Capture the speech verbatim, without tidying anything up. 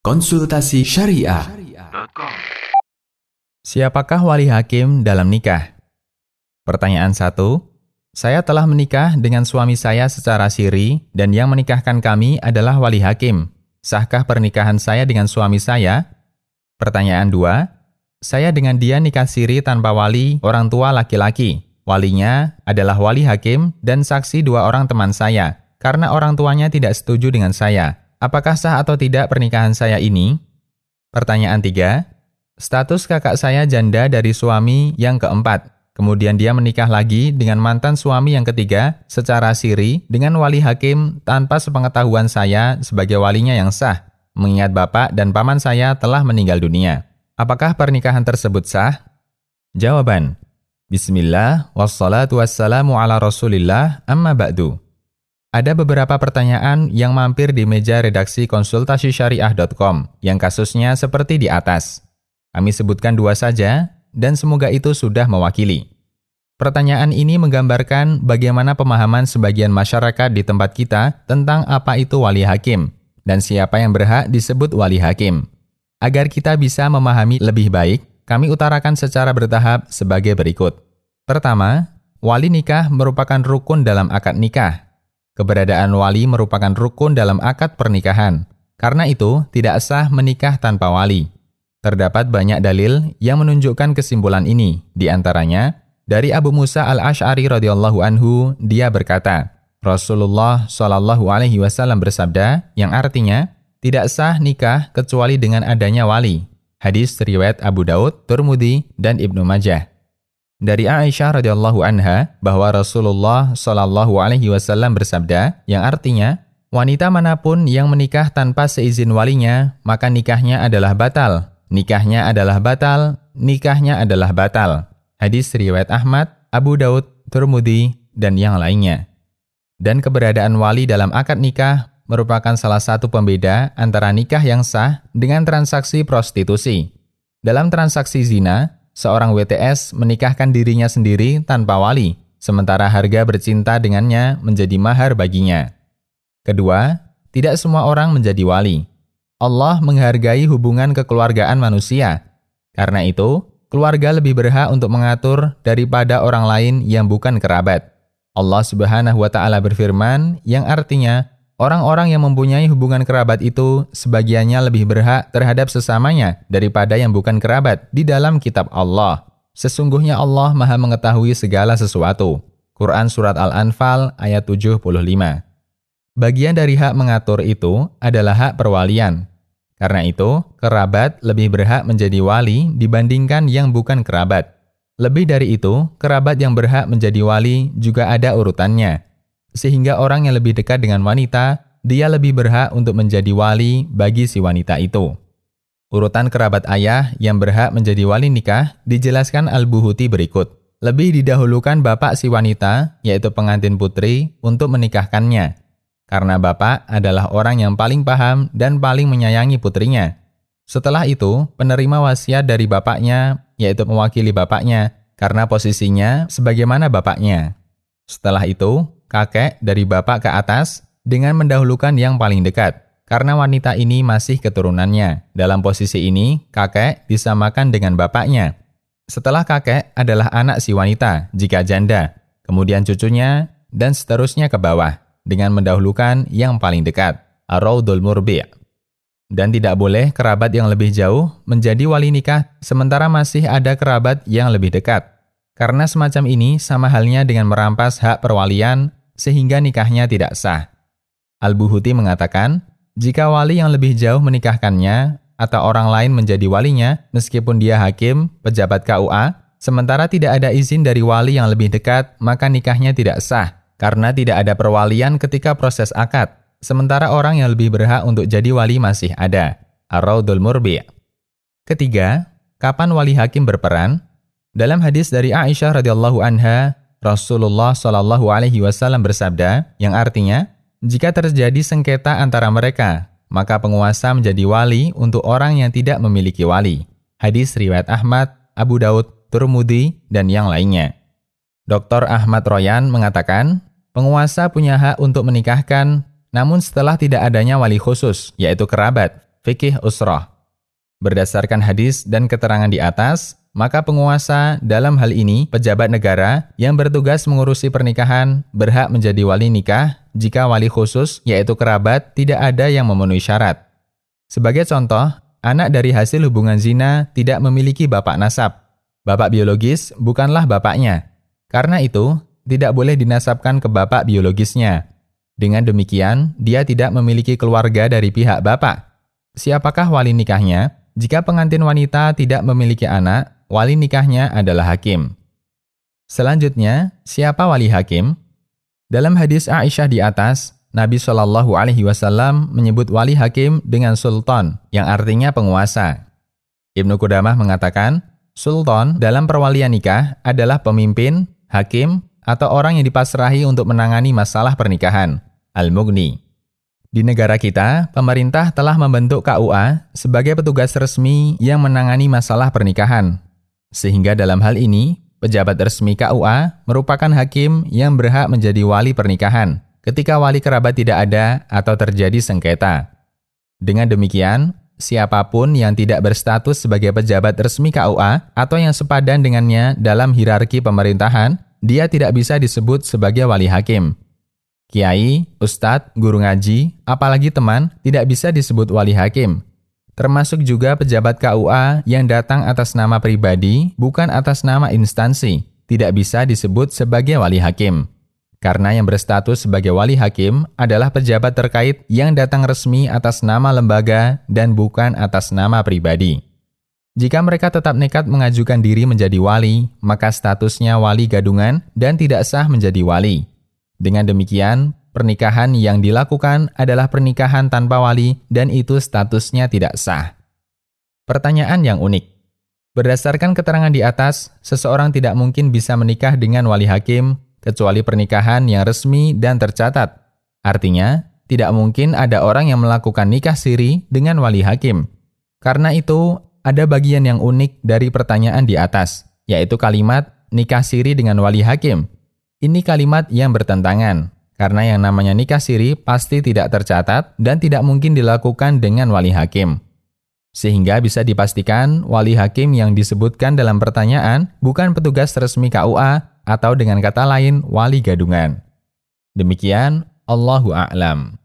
Konsultasi Syariah. Siapakah wali hakim dalam nikah? Pertanyaan satu. Saya telah menikah dengan suami saya secara siri dan yang menikahkan kami adalah wali hakim. Sahkah pernikahan saya dengan suami saya? Pertanyaan dua. Saya dengan dia nikah siri tanpa wali orang tua laki-laki. Walinya adalah wali hakim dan saksi dua orang teman saya karena orang tuanya tidak setuju dengan saya. Apakah sah atau tidak pernikahan saya ini? Pertanyaan tiga. Status kakak saya janda dari suami yang keempat. Kemudian dia menikah lagi dengan mantan suami yang ketiga secara siri dengan wali hakim tanpa sepengetahuan saya sebagai walinya yang sah, mengingat bapak dan paman saya telah meninggal dunia. Apakah pernikahan tersebut sah? Jawaban. Bismillah, wassalatu wassalamu ala rasulillah, amma ba'du. Ada beberapa pertanyaan yang mampir di meja redaksi konsultasi syariah dot com yang kasusnya seperti di atas. Kami sebutkan dua saja, dan semoga itu sudah mewakili. Pertanyaan ini menggambarkan bagaimana pemahaman sebagian masyarakat di tempat kita tentang apa itu wali hakim, dan siapa yang berhak disebut wali hakim. Agar kita bisa memahami lebih baik, kami utarakan secara bertahap sebagai berikut. Pertama, wali nikah merupakan rukun dalam akad nikah. Keberadaan wali merupakan rukun dalam akad pernikahan. Karena itu, tidak sah menikah tanpa wali. Terdapat banyak dalil yang menunjukkan kesimpulan ini. Di antaranya, dari Abu Musa al-Asy'ari radhiyallahu anhu, dia berkata, Rasulullah shallallahu alaihi wasallam bersabda, yang artinya, tidak sah nikah kecuali dengan adanya wali. Hadis riwayat Abu Daud, Tirmidzi, dan Ibnu Majah. Dari Aisyah radhiyallahu anha bahwa Rasulullah shallallahu alaihi wasallam bersabda yang artinya wanita manapun yang menikah tanpa seizin walinya maka nikahnya adalah batal, nikahnya adalah batal, nikahnya adalah batal. Hadis riwayat Ahmad, Abu Daud, Tirmidzi dan yang lainnya. Dan keberadaan wali dalam akad nikah merupakan salah satu pembeda antara nikah yang sah dengan transaksi prostitusi. Dalam transaksi zina, seorang W T S menikahkan dirinya sendiri tanpa wali, sementara harga bercinta dengannya menjadi mahar baginya. Kedua, tidak semua orang menjadi wali. Allah menghargai hubungan kekeluargaan manusia. Karena itu, keluarga lebih berhak untuk mengatur daripada orang lain yang bukan kerabat. Allah Subhanahu wa Ta'ala berfirman, yang artinya, orang-orang yang mempunyai hubungan kerabat itu sebagiannya lebih berhak terhadap sesamanya daripada yang bukan kerabat di dalam kitab Allah. Sesungguhnya Allah Maha mengetahui segala sesuatu. Quran Surat Al-Anfal ayat tujuh puluh lima. Bagian dari hak mengatur itu adalah hak perwalian. Karena itu, kerabat lebih berhak menjadi wali dibandingkan yang bukan kerabat. Lebih dari itu, kerabat yang berhak menjadi wali juga ada urutannya. Sehingga orang yang lebih dekat dengan wanita, dia lebih berhak untuk menjadi wali bagi si wanita itu. Urutan kerabat ayah yang berhak menjadi wali nikah dijelaskan Al-Buhuti berikut. Lebih didahulukan bapak si wanita, yaitu pengantin putri, untuk menikahkannya. Karena bapak adalah orang yang paling paham dan paling menyayangi putrinya. Setelah itu, penerima wasiat dari bapaknya, yaitu mewakili bapaknya, karena posisinya sebagaimana bapaknya. Setelah itu, kakek dari bapak ke atas dengan mendahulukan yang paling dekat, karena wanita ini masih keturunannya. Dalam posisi ini, kakek disamakan dengan bapaknya. Setelah kakek adalah anak si wanita, jika janda, kemudian cucunya, dan seterusnya ke bawah, dengan mendahulukan yang paling dekat, ar-raudul murbi'. Dan tidak boleh kerabat yang lebih jauh menjadi wali nikah, sementara masih ada kerabat yang lebih dekat. Karena semacam ini sama halnya dengan merampas hak perwalian, sehingga nikahnya tidak sah. Al-Buhuti mengatakan, jika wali yang lebih jauh menikahkannya atau orang lain menjadi walinya, meskipun dia hakim, pejabat K U A, sementara tidak ada izin dari wali yang lebih dekat, maka nikahnya tidak sah, karena tidak ada perwalian ketika proses akad, sementara orang yang lebih berhak untuk jadi wali masih ada. Ar-Raudul Murbi'. Ketiga, kapan wali hakim berperan? Dalam hadis dari Aisyah radhiyallahu anha, Rasulullah shallallahu alaihi wasallam bersabda, yang artinya, jika terjadi sengketa antara mereka, maka penguasa menjadi wali untuk orang yang tidak memiliki wali. Hadis riwayat Ahmad, Abu Daud, Tirmidzi, dan yang lainnya. Doktor Ahmad Royan mengatakan, penguasa punya hak untuk menikahkan, namun setelah tidak adanya wali khusus, yaitu kerabat. fikih usrah. Berdasarkan hadis dan keterangan di atas, maka penguasa dalam hal ini pejabat negara yang bertugas mengurusi pernikahan berhak menjadi wali nikah jika wali khusus, yaitu kerabat, tidak ada yang memenuhi syarat. Sebagai contoh, anak dari hasil hubungan zina tidak memiliki bapak nasab. Bapak biologis bukanlah bapaknya. Karena itu, tidak boleh dinasabkan ke bapak biologisnya. Dengan demikian, dia tidak memiliki keluarga dari pihak bapak. Siapakah wali nikahnya? Jika pengantin wanita tidak memiliki anak, wali nikahnya adalah hakim. Selanjutnya, siapa wali hakim? Dalam hadis Aisyah di atas, Nabi shallallahu alaihi wasallam menyebut wali hakim dengan sultan, yang artinya penguasa. Ibnu Qudamah mengatakan, sultan dalam perwalian nikah adalah pemimpin, hakim, atau orang yang dipasrahi untuk menangani masalah pernikahan, al-mughni. Di negara kita, pemerintah telah membentuk K U A sebagai petugas resmi yang menangani masalah pernikahan. Sehingga dalam hal ini, pejabat resmi K U A merupakan hakim yang berhak menjadi wali pernikahan ketika wali kerabat tidak ada atau terjadi sengketa. Dengan demikian, siapapun yang tidak berstatus sebagai pejabat resmi K U A atau yang sepadan dengannya dalam hierarki pemerintahan, dia tidak bisa disebut sebagai wali hakim. Kiai, ustadz, guru ngaji, apalagi teman, tidak bisa disebut wali hakim. Termasuk juga pejabat K U A yang datang atas nama pribadi, bukan atas nama instansi, tidak bisa disebut sebagai wali hakim. Karena yang berstatus sebagai wali hakim adalah pejabat terkait yang datang resmi atas nama lembaga dan bukan atas nama pribadi. Jika mereka tetap nekat mengajukan diri menjadi wali, maka statusnya wali gadungan dan tidak sah menjadi wali. Dengan demikian, pernikahan yang dilakukan adalah pernikahan tanpa wali dan itu statusnya tidak sah. Pertanyaan yang unik. Berdasarkan keterangan di atas, seseorang tidak mungkin bisa menikah dengan wali hakim kecuali pernikahan yang resmi dan tercatat. Artinya, tidak mungkin ada orang yang melakukan nikah siri dengan wali hakim. Karena itu, ada bagian yang unik dari pertanyaan di atas, yaitu kalimat nikah siri dengan wali hakim. Ini kalimat yang bertentangan, karena yang namanya nikah siri pasti tidak tercatat dan tidak mungkin dilakukan dengan wali hakim. Sehingga bisa dipastikan wali hakim yang disebutkan dalam pertanyaan bukan petugas resmi K U A atau dengan kata lain wali gadungan. Demikian, Allahu a'lam.